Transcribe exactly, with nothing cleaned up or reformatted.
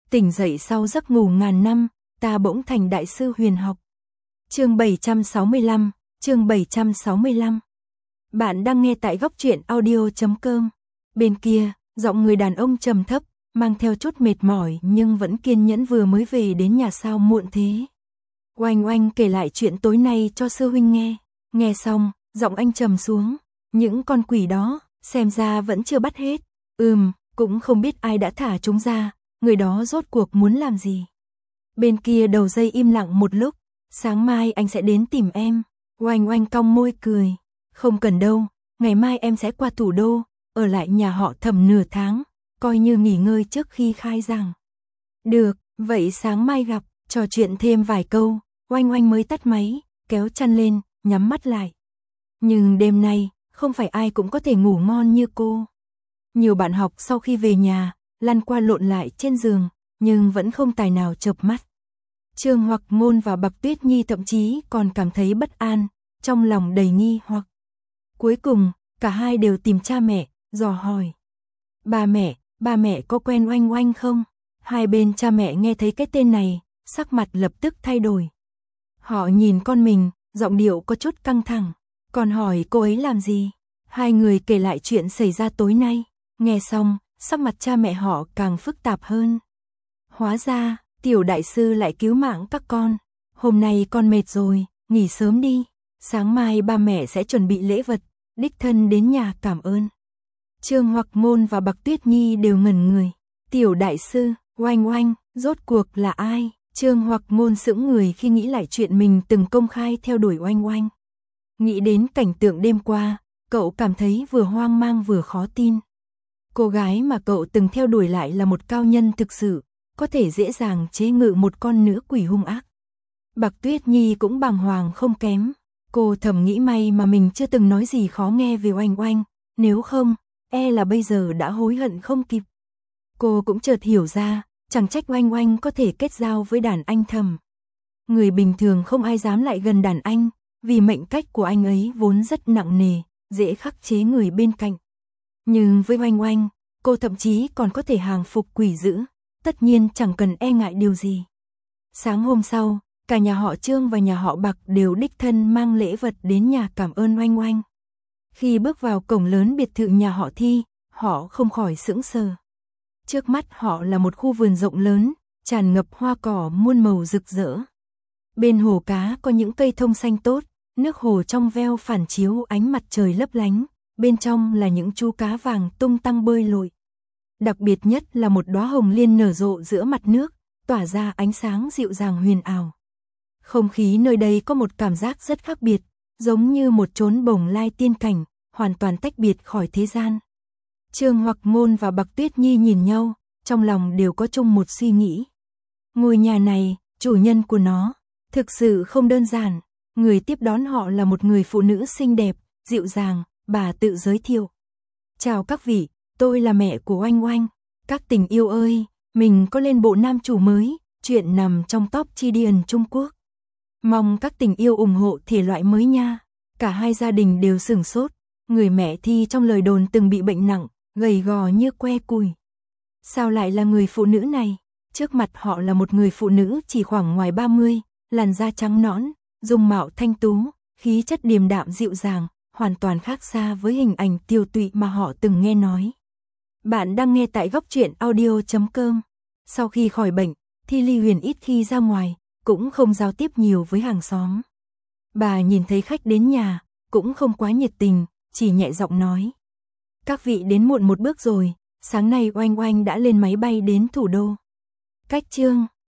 Tỉnh dậy sau giấc ngủ ngàn năm, ta bỗng thành đại sư huyền học. Chương bảy trăm sáu mươi lăm, chương bảy trăm sáu mươi lăm. Bạn đang nghe tại góc truyện audio chấm com. Bên kia, giọng người đàn ông trầm thấp, mang theo chút mệt mỏi nhưng vẫn kiên nhẫn vừa mới về đến nhà sao muộn thế. Oanh Oanh kể lại chuyện tối nay cho sư huynh nghe. Nghe xong, giọng anh trầm xuống. Những con quỷ đó, xem ra vẫn chưa bắt hết. Ừm, cũng không biết ai đã thả chúng ra, người đó rốt cuộc muốn làm gì. Bên kia đầu dây im lặng một lúc. Sáng mai anh sẽ đến tìm em. Oanh Oanh cong môi cười. Không cần đâu, ngày mai em sẽ qua thủ đô, ở lại nhà họ Thẩm nửa tháng, coi như nghỉ ngơi trước khi khai giảng. Được, vậy sáng mai gặp, trò chuyện thêm vài câu, Oanh Oanh mới tắt máy, kéo chăn lên, nhắm mắt lại. Nhưng đêm nay, không phải ai cũng có thể ngủ ngon như cô. Nhiều bạn học sau khi về nhà, lăn qua lộn lại trên giường, nhưng vẫn không tài nào chợp mắt. Trương Hoặc Ngôn và Bạch Tuyết Nhi thậm chí còn cảm thấy bất an, trong lòng đầy nghi hoặc. Cuối cùng, cả hai đều tìm cha mẹ, dò hỏi. Ba mẹ, ba mẹ có quen Oanh Oanh không? Hai bên cha mẹ nghe thấy cái tên này, sắc mặt lập tức thay đổi. Họ nhìn con mình, giọng điệu có chút căng thẳng. Còn hỏi cô ấy làm gì? Hai người kể lại chuyện xảy ra tối nay. Nghe xong, sắc mặt cha mẹ họ càng phức tạp hơn. Hóa ra, tiểu đại sư lại cứu mạng các con. Hôm nay con mệt rồi, nghỉ sớm đi. Sáng mai ba mẹ sẽ chuẩn bị lễ vật, đích thân đến nhà cảm ơn. Trương Hoặc Ngôn và Bạch Tuyết Nhi đều ngẩn người. Tiểu đại sư, Oanh Oanh, rốt cuộc là ai? Trương Hoặc Ngôn sững người khi nghĩ lại chuyện mình từng công khai theo đuổi Oanh Oanh. Nghĩ đến cảnh tượng đêm qua, cậu cảm thấy vừa hoang mang vừa khó tin. Cô gái mà cậu từng theo đuổi lại là một cao nhân thực sự, có thể dễ dàng chế ngự một con nữ quỷ hung ác. Bạch Tuyết Nhi cũng bàng hoàng không kém. Cô thầm nghĩ may mà mình chưa từng nói gì khó nghe về Oanh Oanh, nếu không, e là bây giờ đã hối hận không kịp. Cô cũng chợt hiểu ra, chẳng trách Oanh Oanh có thể kết giao với đàn anh Thẩm. Người bình thường không ai dám lại gần đàn anh, vì mệnh cách của anh ấy vốn rất nặng nề, dễ khắc chế người bên cạnh. Nhưng với Oanh Oanh, cô thậm chí còn có thể hàng phục quỷ dữ, tất nhiên chẳng cần e ngại điều gì. Sáng hôm sau, cả nhà họ Trương và nhà họ Bạch đều đích thân mang lễ vật đến nhà cảm ơn Oanh Oanh. Khi bước vào cổng lớn biệt thự nhà họ Thi, họ không khỏi sững sờ. Trước mắt họ là một khu vườn rộng lớn, tràn ngập hoa cỏ muôn màu rực rỡ. Bên hồ cá có những cây thông xanh tốt, nước hồ trong veo phản chiếu ánh mặt trời lấp lánh, bên trong là những chú cá vàng tung tăng bơi lội. Đặc biệt nhất là một đóa hồng liên nở rộ giữa mặt nước, tỏa ra ánh sáng dịu dàng huyền ảo. Không khí nơi đây có một cảm giác rất khác biệt, giống như một chốn bồng lai tiên cảnh, hoàn toàn tách biệt khỏi thế gian. Trương Hoặc Ngôn và Bạch Tuyết Nhi nhìn nhau, trong lòng đều có chung một suy nghĩ. Ngôi nhà này, chủ nhân của nó, thực sự không đơn giản. Người tiếp đón họ là một người phụ nữ xinh đẹp, dịu dàng, bà tự giới thiệu. Chào các vị, tôi là mẹ của Oanh Oanh. Các tình yêu ơi, mình có lên bộ nam chủ mới, chuyện nằm trong top Chidian Trung Quốc. Mong các tình yêu ủng hộ thể loại mới nha. Cả hai gia đình đều sửng sốt. Người mẹ Thi trong lời đồn từng bị bệnh nặng, gầy gò như que củi. Sao lại là người phụ nữ này? Trước mặt họ là một người phụ nữ chỉ khoảng ngoài ba mươi, làn da trắng nõn, dung mạo thanh tú, khí chất điềm đạm dịu dàng, hoàn toàn khác xa với hình ảnh tiều tụy mà họ từng nghe nói. Bạn đang nghe tại góc truyện audio chấm com. Sau khi khỏi bệnh, Thi Ly Huyền ít khi ra ngoài, cũng không giao tiếp nhiều với hàng xóm. Bà nhìn thấy khách đến nhà, cũng không quá nhiệt tình, chỉ nhẹ giọng nói. Các vị đến muộn một bước rồi, sáng nay Oanh Oanh đã lên máy bay đến thủ đô. Cách Trương